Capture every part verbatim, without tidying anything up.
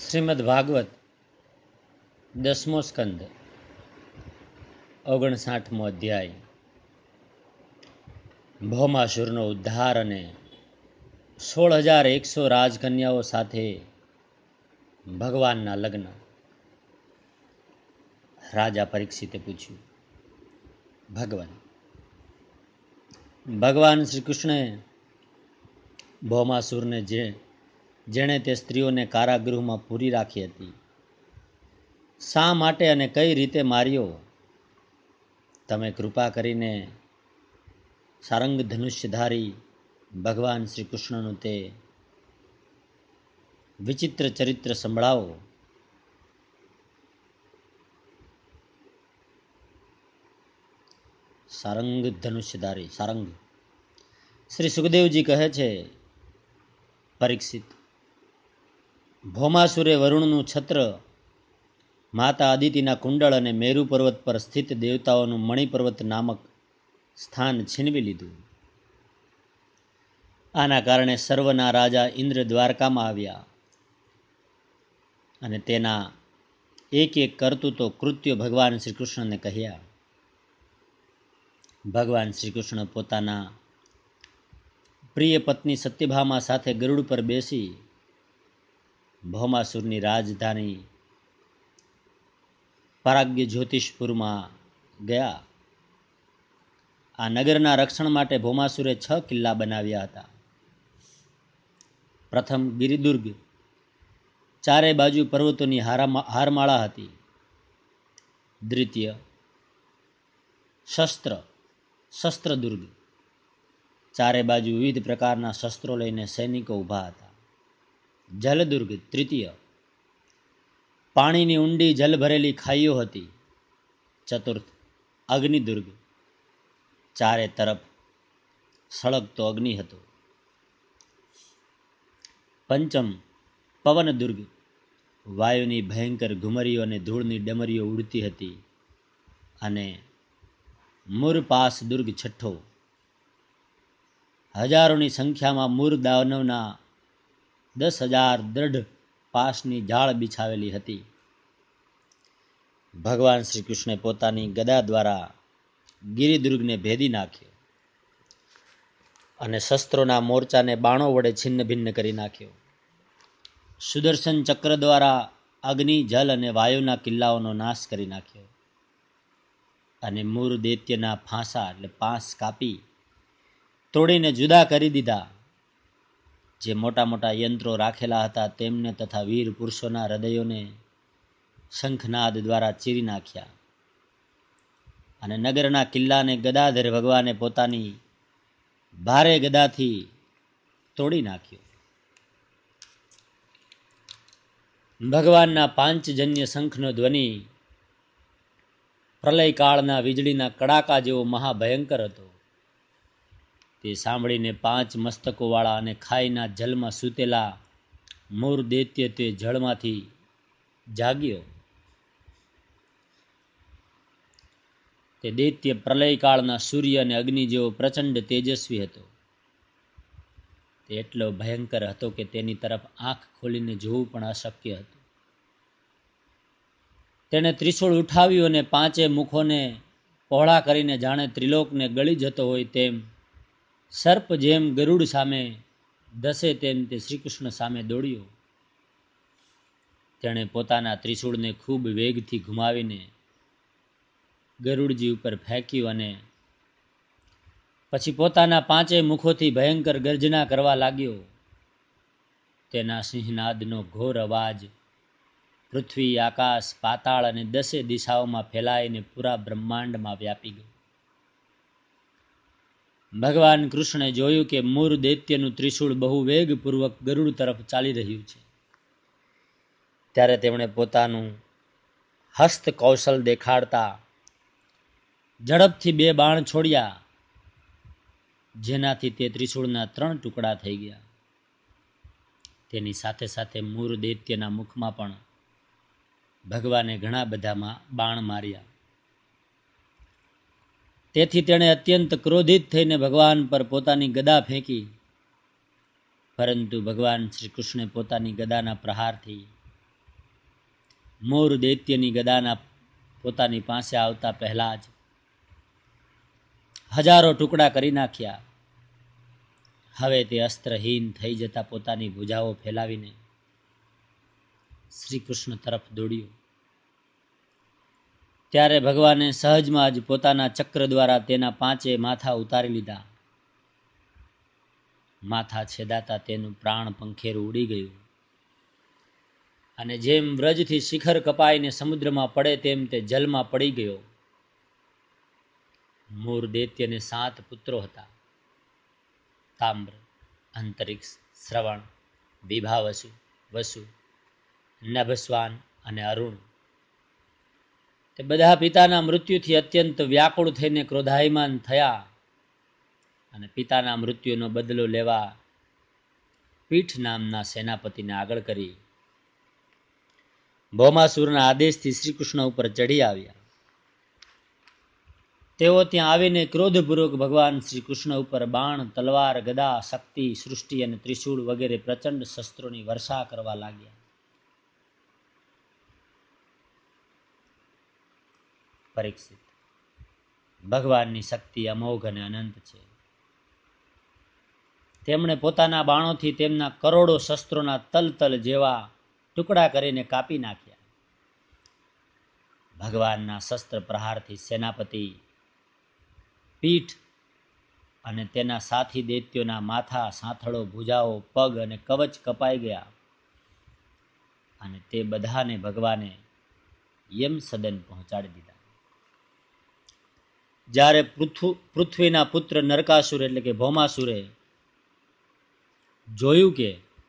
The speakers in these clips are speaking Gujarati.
શ્રીમદ ભાગવત દસમો સ્કંદ ઓગણસાઠમો અધ્યાય. ભૌમાસુરનો ઉદ્ધાર અને સોળ હજાર એકસો રાજકન્યાઓ સાથે ભગવાનના લગ્ન. રાજા પરીક્ષિતે પૂછ્યું, ભગવાન ભગવાન શ્રી કૃષ્ણે ભૌમાસુરને જે જેણે તે સ્ત્રીઓને કારાગૃહમાં પૂરી રાખી હતી, શા માટે અને કઈ રીતે માર્યો? તમે કૃપા કરીને સારંગ ધનુષ્યધારી ભગવાન શ્રી કૃષ્ણનું તે વિચિત્ર ચરિત્ર સંભળાવો. સારંગ ધનુષ્યધારી સારંગ શ્રી સુખદેવજી કહે છે, પરીક્ષિત, ભૌમાસુરે વરુણનું છત્ર, માતા અદિતિના કુંડળ અને મેરુ પર્વત પર સ્થિત દેવતાઓનું મણિપર્વત નામક સ્થાન છીનવી લીધું. આના કારણે સર્વના રાજા ઇન્દ્ર દ્વારકામાં આવ્યા અને તેના એક એક કરતૂતો કૃત્યો ભગવાન શ્રી કૃષ્ણને કહ્યા. ભગવાન શ્રી કૃષ્ણ પોતાના પ્રિય પત્ની સત્યભામા સાથે ગરુડ પર બેસી ભૌમાસુરની રાજધાની પરાગ્ય જ્યોતિષપુરમાં ગયા. આ નગરના રક્ષણ માટે ભૌમાસુરે છ કિલ્લા બનાવ્યા હતા. પ્રથમ ગિરિદુર્ગ, ચારે બાજુ પર્વતોની હારમાળા હતી. દ્વિતીય શસ્ત્ર શસ્ત્રદુર્ગ, ચારે બાજુ વિવિધ પ્રકારના શસ્ત્રો લઈને સૈનિકો ઊભા હતા. જલદુર્ગ તૃતીય, પાણીની ઊંડી જલ ભરેલી ખાઈઓ હતી. ચતુર્થ અગ્નિદુર્ગ, ચારે તરફ સળગતો અગ્નિ હતો. પંચમ પવનદુર્ગ, વાયુની ભયંકર ઘુમરીઓ અને ધૂળની ડમરીઓ ઉડતી હતી. અને મૂરપાસ દુર્ગ છઠ્ઠો, હજારોની સંખ્યામાં મૂર દાનવના દસ હજાર દ્રઢ પાસની જાળ બિછાવેલી હતી. ભગવાન શ્રી કૃષ્ણે પોતાની ગદા દ્વારા ગિરિદુર્ગને ભેદી નાખ્યો અને શસ્ત્રોના મોરચાને બાણો વડે છિન્ન ભિન્ન કરી નાખ્યો. સુદર્શન ચક્ર દ્વારા અગ્નિ, જલ અને વાયુના કિલ્લાઓનો નાશ કરી નાખ્યો અને મૂર દૈત્યના ફાંસા એટલે પાંસ કાપી તોડીને જુદા કરી દીધા. જે મોટા મોટા યંત્રો રાખેલા હતા તેમને તથા વીર પુરુષોના હૃદયોને શંખનાદ દ્વારા ચીરી નાખ્યા અને નગરના કિલ્લાને ગદાધર ભગવાને પોતાની ભારે ગદાથી તોડી નાખ્યો. ભગવાનના પાંચજન્ય શંખનો ધ્વનિ પ્રલયકાળના વીજળીના કડાકા જેવો મહાભયંકર હતો. તે સાંભળીને પાંચ મસ્તકોવાળા અને ખાઈના જલમાં સૂતેલા મૂર દૈત્ય તે જળમાંથી જાગ્યો. તે દૈત્ય પ્રલયકાળના સૂર્ય અને અગ્નિ જેવો પ્રચંડ તેજસ્વી હતો. તે એટલો ભયંકર હતો કે તેની તરફ આંખ ખોલીને જોવું પણ અશક્ય હતું. તેણે ત્રિશૂળ ઉઠાવ્યું અને પાંચે મુખોને પહોળા કરીને જાણે ત્રિલોકને ગળી જતો હોય તેમ સર્પ જેમ ગરુડ સામે દસે તેમ તે શ્રીકૃષ્ણ સામે દોડ્યો. તેણે પોતાના ત્રિશૂળને ખૂબ વેગથી ઘુમાવીને ગરુડજી ઉપર ફેંક્યું અને પછી પોતાના પાંચે મુખોથી ભયંકર ગર્જના કરવા લાગ્યો. તેના સિંહનાદનો ઘોર અવાજ પૃથ્વી, આકાશ, પાતાળ અને દસે દિશાઓમાં ફેલાઈને પૂરા બ્રહ્માંડમાં વ્યાપી ગયો. ભગવાન કૃષ્ણે જોયું કે મૂર દૈત્યનું ત્રિશૂળ બહુ વેગપૂર્વક ગરુડ તરફ ચાલી રહ્યું છે. ત્યારે તેમણે પોતાનું હસ્ત કૌશલ દેખાડતા ઝડપથી બે બાણ છોડ્યા, જેનાથી તે ત્રિશૂળના ત્રણ ટુકડા થઈ ગયા. તેની સાથે સાથે મૂર દૈત્યના મુખમાં પણ ભગવાને ઘણા બધામાં બાણ માર્યા. તેથી તેણે અત્યંત ક્રોધિત થઈને ભગવાન પર પોતાની ગદા ફેંકી. પરંતુ ભગવાન શ્રી કૃષ્ણે પોતાની ગદાના પ્રહારથી મોર દૈત્યની ગદાના પોતાની પાસે આવતા પહેલા જ હજારો ટુકડા કરી નાખ્યા. હવે તે અસ્ત્રહીન થઈ જતા પોતાની ભુજાઓ ફેલાવીને શ્રી કૃષ્ણ તરફ દોડ્યું. ત્યારે ભગવાને સહજમાં જ પોતાના ચક્ર દ્વારા તેના પાંચે માથા ઉતારી લીધા. માથા છેદાતા તેનું પ્રાણ પંખેરું ઉડી ગયું અને જેમ વ્રજથી શિખર કપાઈને સમુદ્રમાં પડે તેમ તે જલમાં પડી ગયો. મોર દૈત્યને સાત પુત્રો હતા: તામ્ર, અંતરિક્ષ, શ્રવણ, વિભાવસુ, વસુ, નભસ્વાન અને અરુણ. તે બધા પિતાના મૃત્યુથી અત્યંત વ્યાકુળ થઈને ક્રોધાયમાન થયા અને પિતાના મૃત્યુનો બદલો લેવા પીઠ નામના સેનાપતિને આગળ કરી ભૌમાસુરના આદેશથી શ્રી કૃષ્ણ ઉપર ચડી આવ્યા. તેઓ ત્યાં આવીને ક્રોધપૂર્વક ભગવાન શ્રી કૃષ્ણ ઉપર બાણ, તલવાર, ગદા, શક્તિ, સૃષ્ટિ અને ત્રિશૂળ વગેરે પ્રચંડ શસ્ત્રોની વર્ષા કરવા લાગ્યા. પરીક્ષિત, ભગવાનની શક્તિ અમોઘ અને અનંત છે. તેમણે પોતાના બાણોથી તેમના કરોડો શસ્ત્રોના તલતલ જેવા ટુકડા કરીને કાપી નાખ્યા. ભગવાનના શસ્ત્ર પ્રહારથી સેનાપતિ, પીઠ અને તેના સાથી દૈત્યોના માથા, સાથળો, ભુજાઓ, પગ અને કવચ કપાઈ ગયા અને તે બધાને ભગવાને યમ સદન પહોંચાડી દીધા. જ્યારે પૃથ્વીના પુત્ર નરકાસુર એટલે કે ભૌમાસુરે જોયું કે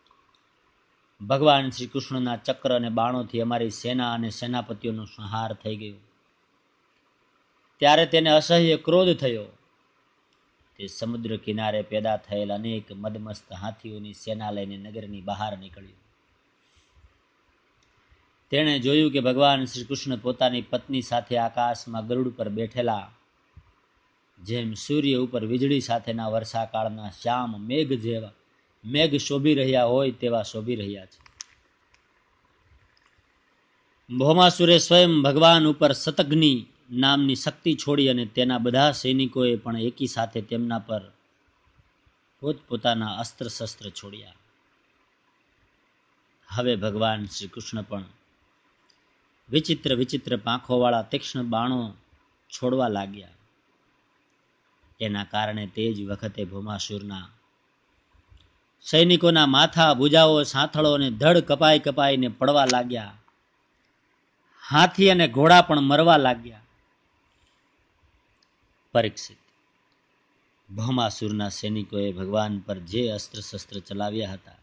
ભગવાન શ્રી કૃષ્ણના ચક્ર અને બાણોથી અમારી સેના અને સેનાપતિઓનો સંહાર થઈ ગયો, ત્યારે તેને અસહ્ય ક્રોધ થયો. તે સમુદ્ર કિનારે પેદા થયેલ અનેક મદમસ્ત હાથીઓની સેના લઈને નગરની બહાર નીકળ્યો. તેણે જોયું કે ભગવાન શ્રી કૃષ્ણ પોતાની પત્ની સાથે આકાશમાં ગરુડ પર બેઠેલા, જેમ સૂર્ય ઉપર વીજળી સાથેના વર્ષાકાળના શ્યામ મેઘ જેવા મેઘ શોભી રહ્યા હોય તેવા શોભી રહ્યા છે. ભૌમાસુરે સ્વયં ભગવાન ઉપર શતઘ્નિ નામની શક્તિ છોડી અને તેના બધા સૈનિકોએ પણ એકી સાથે તેમના પર પોતપોતાના અસ્ત્ર શસ્ત્ર છોડ્યા. હવે ભગવાન શ્રી કૃષ્ણ પણ વિચિત્ર વિચિત્ર પાંખોવાળા તીક્ષ્ણ બાણો છોડવા લાગ્યા. એના કારણે તે જ વખતે ભૌમાસુરના સૈનિકોના માથા, ભુજાઓ, સાથળો અને ધડ કપાઈ કપાઈને પડવા લાગ્યા. હાથી અને ઘોડા પણ મરવા લાગ્યા. પરીક્ષિત, ભૌમાસુરના સૈનિકોએ ભગવાન પર જે અસ્ત્ર શસ્ત્ર ચલાવ્યા હતા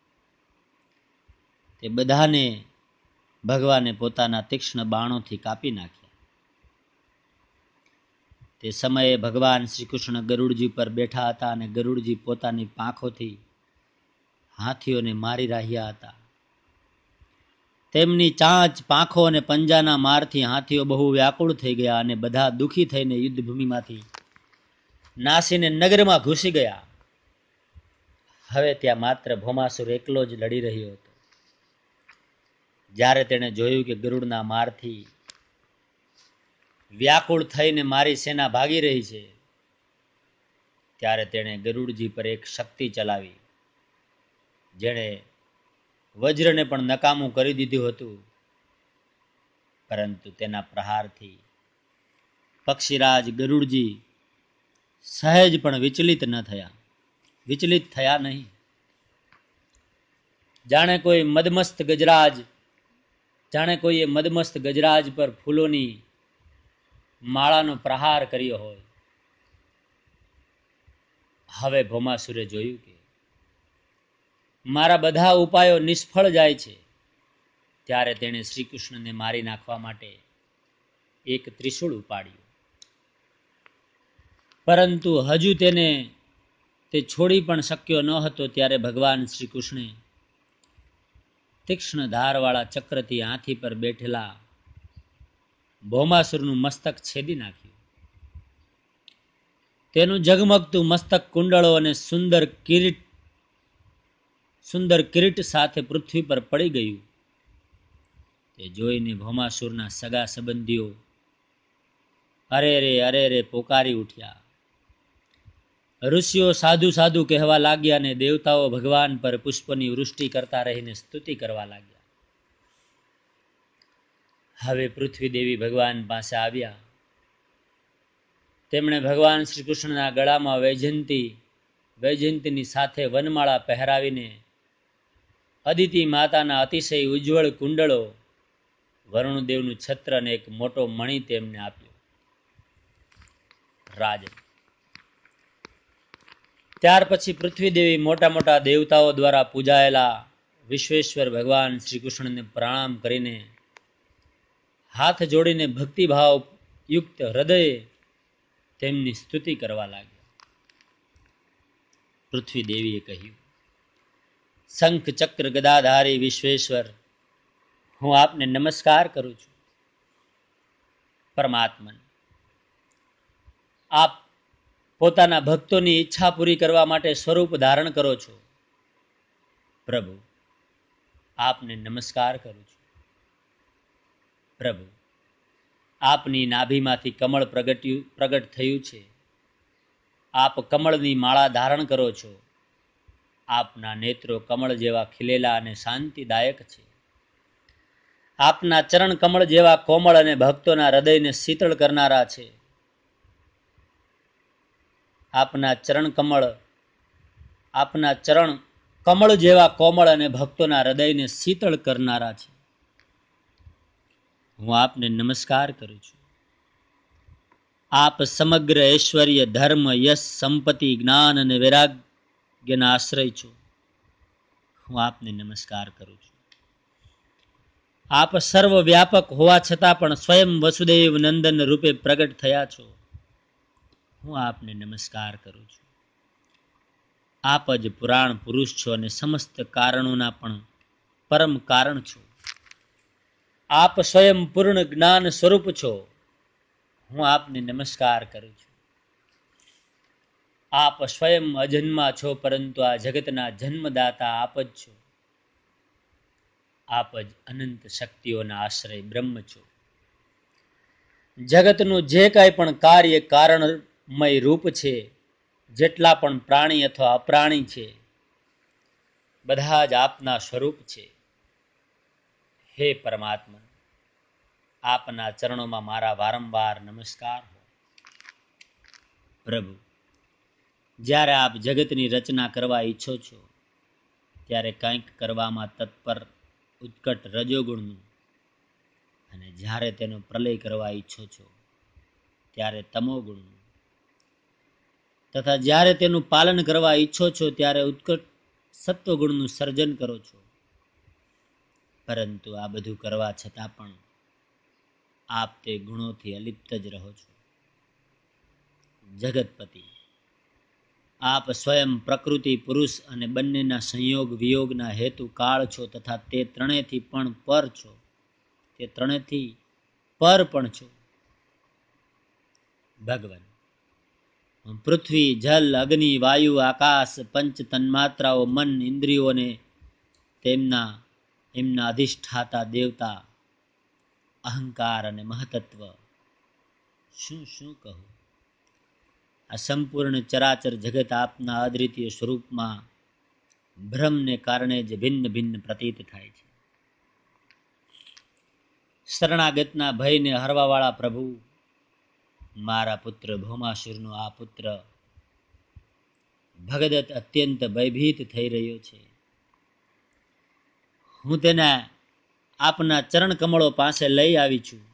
તે બધાને ભગવાને પોતાના તીક્ષ્ણ બાણોથી કાપી નાખ્યા. તે સમયે ભગવાન શ્રી કૃષ્ણ ગરુડજી પર બેઠા હતા અને ગરુડજી પોતાની પાંખોથી હાથીઓને મારી રહ્યા હતા. તેમની ચાંચ, પાંખો અને પંજાના મારથી હાથીઓ બહુ વ્યાકુળ થઈ ગયા અને બધા દુઃખી થઈને યુદ્ધભૂમિમાંથી નાસીને નગરમાં ઘૂસી ગયા. હવે ત્યાં માત્ર ભૌમાસુર એકલો જ લડી રહ્યો હતો. જ્યારે તેણે જોયું કે ગરુડના મારથી વ્યાકુળ થઈને મારી સેના ભાગી રહી છે, ત્યારે તેણે ગરુડજી પર એક શક્તિ ચલાવી, જેણે વજ્રને પણ નકામું કરી દીધું હતું. પરંતુ તેના પ્રહારથી પક્ષીરાજ ગરુડજી સહેજ પણ વિચલિત ન થયા વિચલિત થયા નહીં. જાણે કોઈ મદમસ્ત ગજરાજ જાણે કોઈએ મદમસ્ત ગજરાજ પર ફૂલોની માળાનો પ્રહાર કર્યો હોય. હવે ભૌમાસુરે જોયું કે મારા બધા ઉપાયો નિષ્ફળ જાય છે. ત્યારે તેણે શ્રી કૃષ્ણને મારી નાખવા માટે એક ત્રિશૂળ ઉપાડ્યું. પરંતુ હજુ તેને તે છોડી પણ શક્યો ન હતો ત્યારે ભગવાન શ્રી કૃષ્ણે તીક્ષ્ણ ધારવાળા ચક્રથી હાથી પર બેઠેલા ભૌમાસુરનું મસ્તક છેદી નાખ્યું. તેનું ઝગમગતું મસ્તક કુંડળો અને સુંદર કિરીટ સુંદર કિરીટ સાથે પૃથ્વી પર પડી ગયું. તે જોઈને ભૌમાસુરના સગા સંબંધીઓ અરે રે અરે રે પોકારી ઉઠ્યા. ઋષિઓ સાધુ સાધુ કહેવા લાગ્યા અને દેવતાઓ ભગવાન પર પુષ્પની વૃષ્ટિ કરતા રહીને સ્તુતિ કરવા લાગ્યા. હવે પૃથ્વી દેવી ભગવાન પાસે આવ્યા. તેમણે ભગવાન શ્રી કૃષ્ણના ગળામાં વૈજયંતી વૈજયંતીની સાથે વનમાળા પહેરાવીને અદિતિ માતાના અતિશય ઉજ્જવળ કુંડળો, વરુણદેવનું છત્ર અને એક મોટો મણિ તેમને આપ્યો. રાજન ત્યાર પછી પૃથ્વીદેવી મોટા મોટા દેવતાઓ દ્વારા પૂજાયેલા વિશ્વેશ્વર ભગવાન શ્રી કૃષ્ણને પ્રણામ કરીને હાથ જોડીને ભક્તિભાવ યુક્ત હૃદયે તેમની સ્તુતિ કરવા લાગ્યા. પૃથ્વી દેવીએ કહ્યું, શંખ ચક્ર ગદાધારી વિશ્વેશ્વર, હું આપને નમસ્કાર કરું છું. પરમાત્મન, આપ પોતાના ભક્તોની ઈચ્છા પૂરી કરવા માટે સ્વરૂપ ધારણ કરો છો. પ્રભુ, આપને નમસ્કાર કરું છું. પ્રભુ, આપની નાભીમાંથી કમળ પ્રગટ્યું પ્રગટ થયું છે. આપ કમળની માળા ધારણ કરો છો. આપના નેત્રો કમળ જેવા ખીલેલા અને શાંતિદાયક છે. આપના ચરણ કમળ જેવા કોમળ અને ભક્તોના હૃદયને શીતળ કરનારા છે. આપના ચરણ કમળ આપના ચરણ કમળ જેવા કોમળ અને ભક્તોના હૃદયને શીતળ કરનારા છે. હું આપને નમસ્કાર કરું છું. આપ સમગ્ર ઐશ્વર્ય, ધર્મ, યશ, સંપત્તિ, જ્ઞાન અને વૈરાગ્યના આશ્રય છો. હું આપને નમસ્કાર કરું છું. આપ સર્વ વ્યાપક હોવા છતાં પણ સ્વયં વસુદેવ નંદન રૂપે પ્રગટ થયા છો. હું આપને નમસ્કાર કરું છું. આપ જ પુરાણ પુરુષ છો અને સમસ્ત કારણોના પણ પરમ કારણ છો. આપ સ્વયં પૂર્ણ જ્ઞાન સ્વરૂપ છો. હું આપને નમસ્કાર કરું છું. આપ સ્વયં અજન્મા છો, પરંતુ આ જગતના જન્મદાતા આપ જ છો. આપ જ અનંત શક્તિઓના આશ્રય બ્રહ્મ છો. જગતનું જે કાંઈ પણ કાર્ય કારણમય રૂપ છે, જેટલા પણ પ્રાણી અથવા અપ્રાણી છે, બધા જ આપના સ્વરૂપ છે. હે પરમાત્મા, આપના ચરણોમાં મારા વારંવાર નમસ્કાર હો. પ્રભુ, જ્યારે આપ જગતની રચના કરવા ઈચ્છો છો, ત્યારે કંઈક કરવામાં તત્પર ઉત્કટ રજોગુણનું, અને જ્યારે તેનો પ્રલય કરવા ઈચ્છો છો, ત્યારે તમોગુણનું, તથા જ્યારે તેનું પાલન કરવા ઈચ્છો છો, ત્યારે ઉત્કટ સત્વગુણનું સર્જન કરો છો. પરંતુ આ બધું કરવા છતાં પણ આપ તે ગુણોથી અલિપ્ત જ રહો છો. જગતપતિ, આપ સ્વયં પ્રકૃતિ, પુરુષ અને બંનેના સંયોગ વિયોગના હેતુ કાળ છો, તથા તે ત્રણેયથી પણ પર છો. તે ત્રણેયથી પર પણ છો. ભગવાન, પૃથ્વી, જલ, અગ્નિ, વાયુ, આકાશ, પંચ તન્માત્રાઓ, મન, ઇન્દ્રિયોને તેમના એમના અધિષ્ઠાતા દેવતા, અહંકાર અને મહતત્વ, શું શું કહું? આ સંપૂર્ણ ચરાચર જગત આપના અદ્વિતીય સ્વરૂપમાં ભ્રમને કારણે જ ભિન્ન ભિન્ન પ્રતીત થાય છે. શરણાગતના ભયને હરવાવાળા પ્રભુ, મારા પુત્ર ભૌમાસુરનો આ પુત્ર ભગદત્ત અત્યંત ભયભીત થઈ રહ્યો છે. હું તેને આપના ચરણ કમળો પાસે લઈ આવી છું.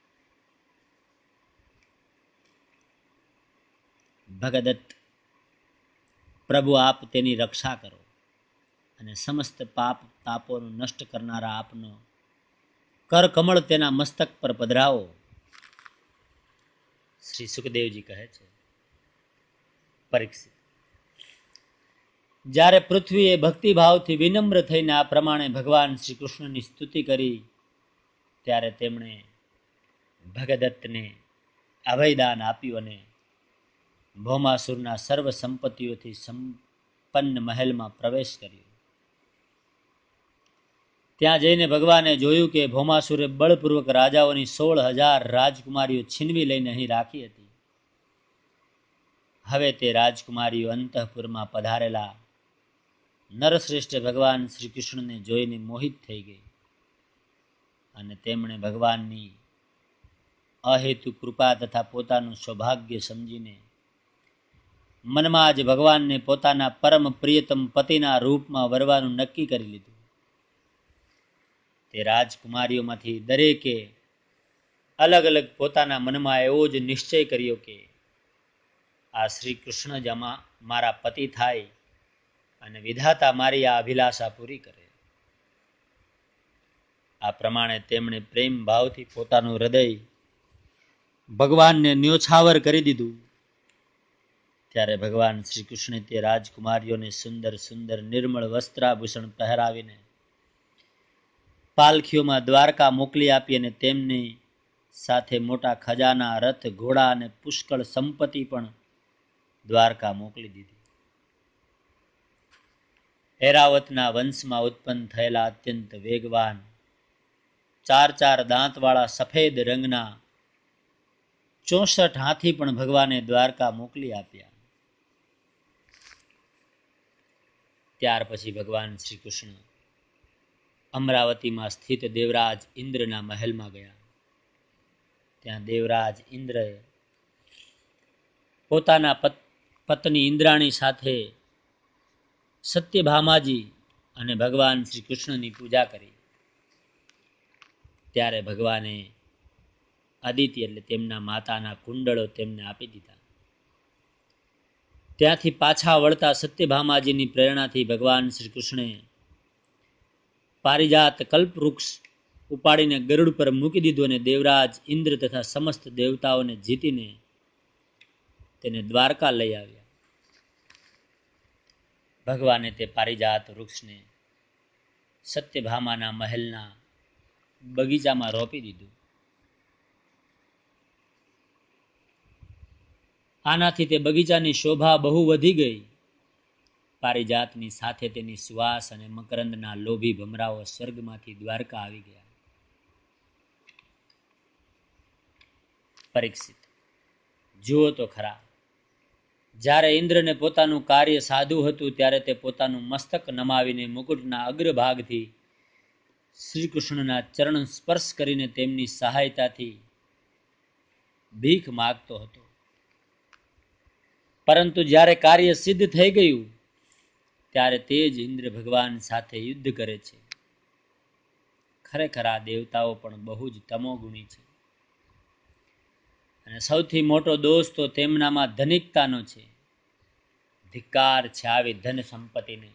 ભગદત્ત પ્રભુ, આપ તેની રક્ષા કરો અને સમસ્ત પાપ તાપોનું નષ્ટ કરનારા આપનો કર કમળ તેના મસ્તક પર પધરાવો. શ્રી સુખદેવજી કહે છે, પરીક્ષિત, જ્યારે પૃથ્વીએ ભક્તિભાવથી વિનમ્ર થઈને આ પ્રમાણે ભગવાન શ્રી કૃષ્ણની સ્તુતિ કરી, ત્યારે તેમણે ભગદત્તને અભયદાન આપ્યું અને ભૌમાસુરના સર્વ સંપત્તિઓથી સંપન્ન મહેલમાં પ્રવેશ કર્યો. ત્યાં જઈને ભગવાને જોયું કે ભૌમાસુરે બળપૂર્વક રાજાઓની સોળ હજાર રાજકુમારીઓ છીનવી લઈને અહીં રાખી હતી. હવે તે રાજકુમારીઓ અંતઃપુરમાં પધારેલા નરશ્રેષ્ઠ ભગવાન શ્રી કૃષ્ણને જોઈને મોહિત થઈ ગઈ અને તેમણે ભગવાનની અહેતુ કૃપા તથા પોતાનું સૌભાગ્ય સમજીને મનમાં જ ભગવાનને પોતાના પરમ પ્રિયતમ પતિના રૂપમાં વરવાનું નક્કી કરી લીધું. તે રાજકુમારીઓમાંથી દરેકે અલગ અલગ પોતાના મનમાં એવો જ નિશ્ચય કર્યો કે આ શ્રી કૃષ્ણ જ મારા પતિ થાય અને વિધાતા મારી આ અભિલાષા પૂરી કરે. આ પ્રમાણે તેમણે પ્રેમ ભાવથી પોતાનું હૃદય ભગવાનને ન્યોછાવર કરી દીધું. ત્યારે ભગવાન શ્રી કૃષ્ણે તે રાજકુમારીઓને સુંદર સુંદર નિર્મળ વસ્ત્રાભૂષણ પહેરાવીને પાલખીઓમાં દ્વારકા મોકલી આપી અને તેમની સાથે મોટા ખજાના, રથ, ઘોડા અને પુષ્કળ સંપત્તિ પણ દ્વારકા મોકલી દીધી. ઐરાવતના વંશમાં ઉત્પન્ન થયેલા અત્યંત વેગવાન ચાર ચાર દાંતવાળા સફેદ રંગના ચોસઠ હાથી પણ ભગવાને દ્વારકા મોકલી આપ્યા. ત્યાર પછી ભગવાન શ્રી કૃષ્ણ અમરાવતીમાં સ્થિત દેવરાજ ઇન્દ્રના મહેલમાં ગયા. ત્યાં દેવરાજ ઇન્દ્રએ પોતાના પત્ની ઇન્દ્રાણી સાથે સત્યભામાજી અને ભગવાન શ્રી કૃષ્ણની પૂજા કરી. ત્યારે ભગવાને અદિતિ એટલે તેમના માતાના કુંડળો તેમને આપી દીધા. ત્યાંથી પાછા વળતા સત્યભામાજીની પ્રેરણાથી ભગવાન શ્રી કૃષ્ણે પારિજાત કલ્પવૃક્ષ ઉપાડીને ગરુડ પર મૂકી દીધું અને દેવરાજ ઇન્દ્ર તથા સમસ્ત દેવતાઓને જીતીને તેને દ્વારકા લઈ આવ્યા. ભગવાને તે પારિજાત વૃક્ષને સત્યભામાના મહેલના બગીચામાં રોપી દીધું. આનાથી તે બગીચાની શોભા બહુ વધી ગઈ. પારિજાતની સાથે તેની સુવાસ અને મકરંદના લોભી ભમરાઓ સ્વર્ગમાંથી દ્વારકા આવી ગયા. પરીક્ષિત, જુઓ તો ખરા, જ્યારે ઇન્દ્રને પોતાનું કાર્ય સાધુ હતું ત્યારે તે પોતાનું મસ્તક નમાવીને મુકુટના અગ્રભાગથી શ્રી કૃષ્ણના ચરણ સ્પર્શ કરીને તેમની સહાયતાથી ભીખ માગતો હતો. પરંતુ જ્યારે કાર્ય સિદ્ધ થઈ ગયું ત્યારે તે જ ઇન્દ્ર ભગવાન સાથે યુદ્ધ કરે છે. ખરેખર આ દેવતાઓ પણ બહુ જ તમોગુણી છે અને સૌથી મોટો દોષ તો તેમનામાં ધનિકતાનો છે. ધિક્કાર છે આવી ધન સંપત્તિને.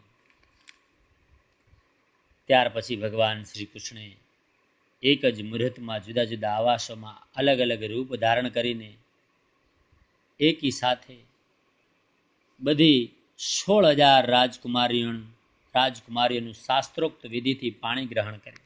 ત્યાર પછી ભગવાન શ્રી કૃષ્ણે એક જ મુહૂર્તમાં જુદા જુદા આવાસોમાં અલગ અલગ રૂપ ધારણ કરીને એકી સાથે બધી સોળ હજાર રાજકુમારીઓ રાજકુમારીઓનું શાસ્ત્રોક્ત વિધિથી પાણી ગ્રહણ કર્યું.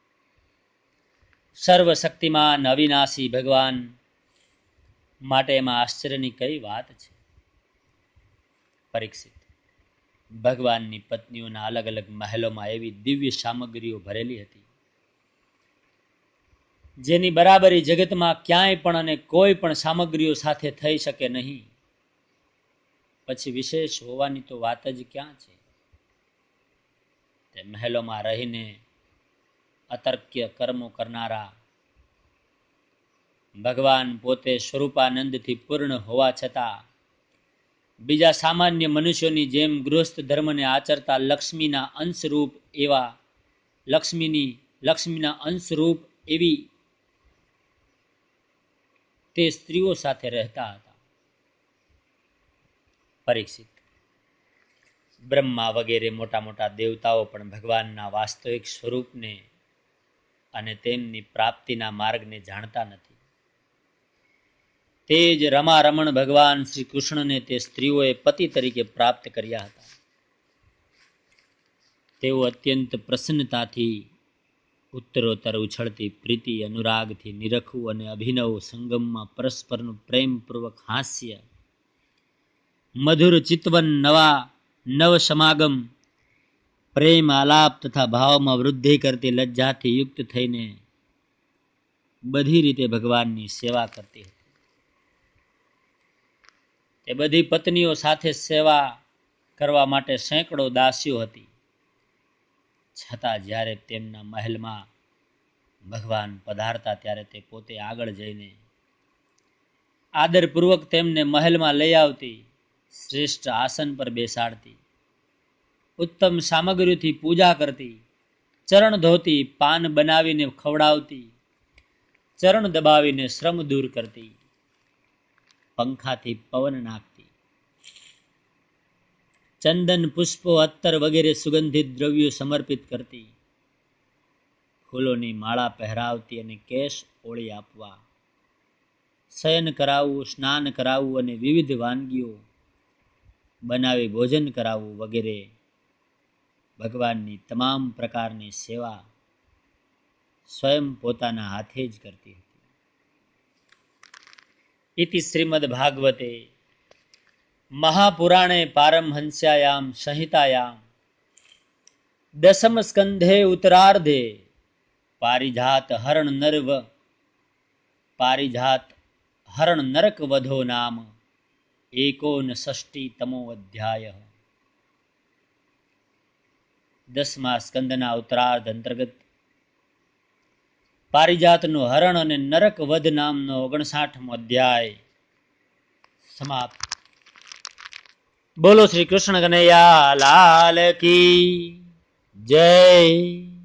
સર્વશક્તિમાન અવિનાશી ભગવાન માટે એમાં આશ્ચર્યની કઈ વાત છે? પરીક્ષિત, ભગવાનની પત્નીઓના અલગ અલગ મહેલોમાં એવી દિવ્ય સામગ્રીઓ ભરેલી હતી જેની બરાબરી જગતમાં ક્યાંય પણ અને કોઈ પણ સામગ્રીઓ સાથે થઈ શકે નહીં. પછી વિશેષ હોવાની તો વાત જ ક્યાં છે? તે મહેલોમાં રહીને અતર્ક્ય કર્મો કરનારા ભગવાન પોતે સ્વરૂપાનંદથી પૂર્ણ હોવા છતાં બીજા સામાન્ય મનુષ્યોની જેમ ગૃહસ્થ ધર્મને આચરતા લક્ષ્મીના અંશરૂપ એવા લક્ષ્મીની લક્ષ્મીના અંશરૂપ એવી તે સ્ત્રીઓ સાથે રહેતા હતા. પરીક્ષિત, બ્રહ્મા વગેરે મોટા મોટા દેવતાઓ પણ ભગવાનના વાસ્તવિક સ્વરૂપને અને તેમની પ્રાપ્તિના માર્ગને જાણતા નથી. તે જ રમા રમણ ભગવાન શ્રી કૃષ્ણને તે સ્ત્રીઓએ પતિ તરીકે પ્રાપ્ત કર્યા હતા. તેઓ અત્યંત પ્રસન્નતાથી ઉત્તરોત્તર ઉછળતી પ્રીતિ અનુરાગથી નિરખવું અને અભિનવ સંગમમાં પરસ્પરનું પ્રેમપૂર્વક હાસ્ય, મધુર ચિતવન, નવા નવ સમાગમ, પ્રેમ આલાપ તથા ભાવમાં વૃદ્ધિ કરતી લજ્જાથી યુક્ત થઈને બધી રીતે ભગવાનની સેવા કરતી હતી. તે બધી પત્નીઓ સાથે સેવા કરવા માટે સેંકડો દાસીઓ હતી. છતાં જ્યારે તેમના મહેલમાં ભગવાન પધારતા ત્યારે તે પોતે આગળ જઈને આદરપૂર્વક તેમને મહેલમાં લઈ આવતી, શ્રેષ્ઠ આસન પર બેસાડતી, ઉત્તમ સામગ્રીથી પૂજા કરતી, ચરણ ધોતી, પાન બનાવીને ખવડાવતી, ચરણ દબાવીને શ્રમ દૂર કરતી, પંખાથી પવન નાખતી, ચંદન, પુષ્પો, અત્તર વગેરે સુગંધિત દ્રવ્યો સમર્પિત કરતી, ફૂલોની માળા પહેરાવતી અને કેશ ઓળી આપવા, શયન કરાવવું, સ્નાન કરાવવું અને વિવિધ વાનગીઓ બનાવી ભોજન કરાવવું વગેરે ભગવાનની તમામ પ્રકારની સેવા સ્વયં પોતાના હાથે જ કરતી હતી. ઇતિ શ્રીમદ ભાગવતે મહાપુરાણે પારમહંસ્યાયામ સંહિતાયામ દસમ સ્કંધે ઉત્તરાર્ધે પારિજાત હરણ નરવ પારિજાત હરણ નરક વધો નામ એકોન ષષ્ટી તમો અધ્યાય. દસમા સ્કંદના ઉત્તરાર્ધ અંતર્ગત પારિજાતનું હરણ અને નરક વધ નામનો ઓગણસાઠમો અધ્યાય સમાપ્ત. બોલો શ્રી કૃષ્ણ કનૈયા લાલ કી જય.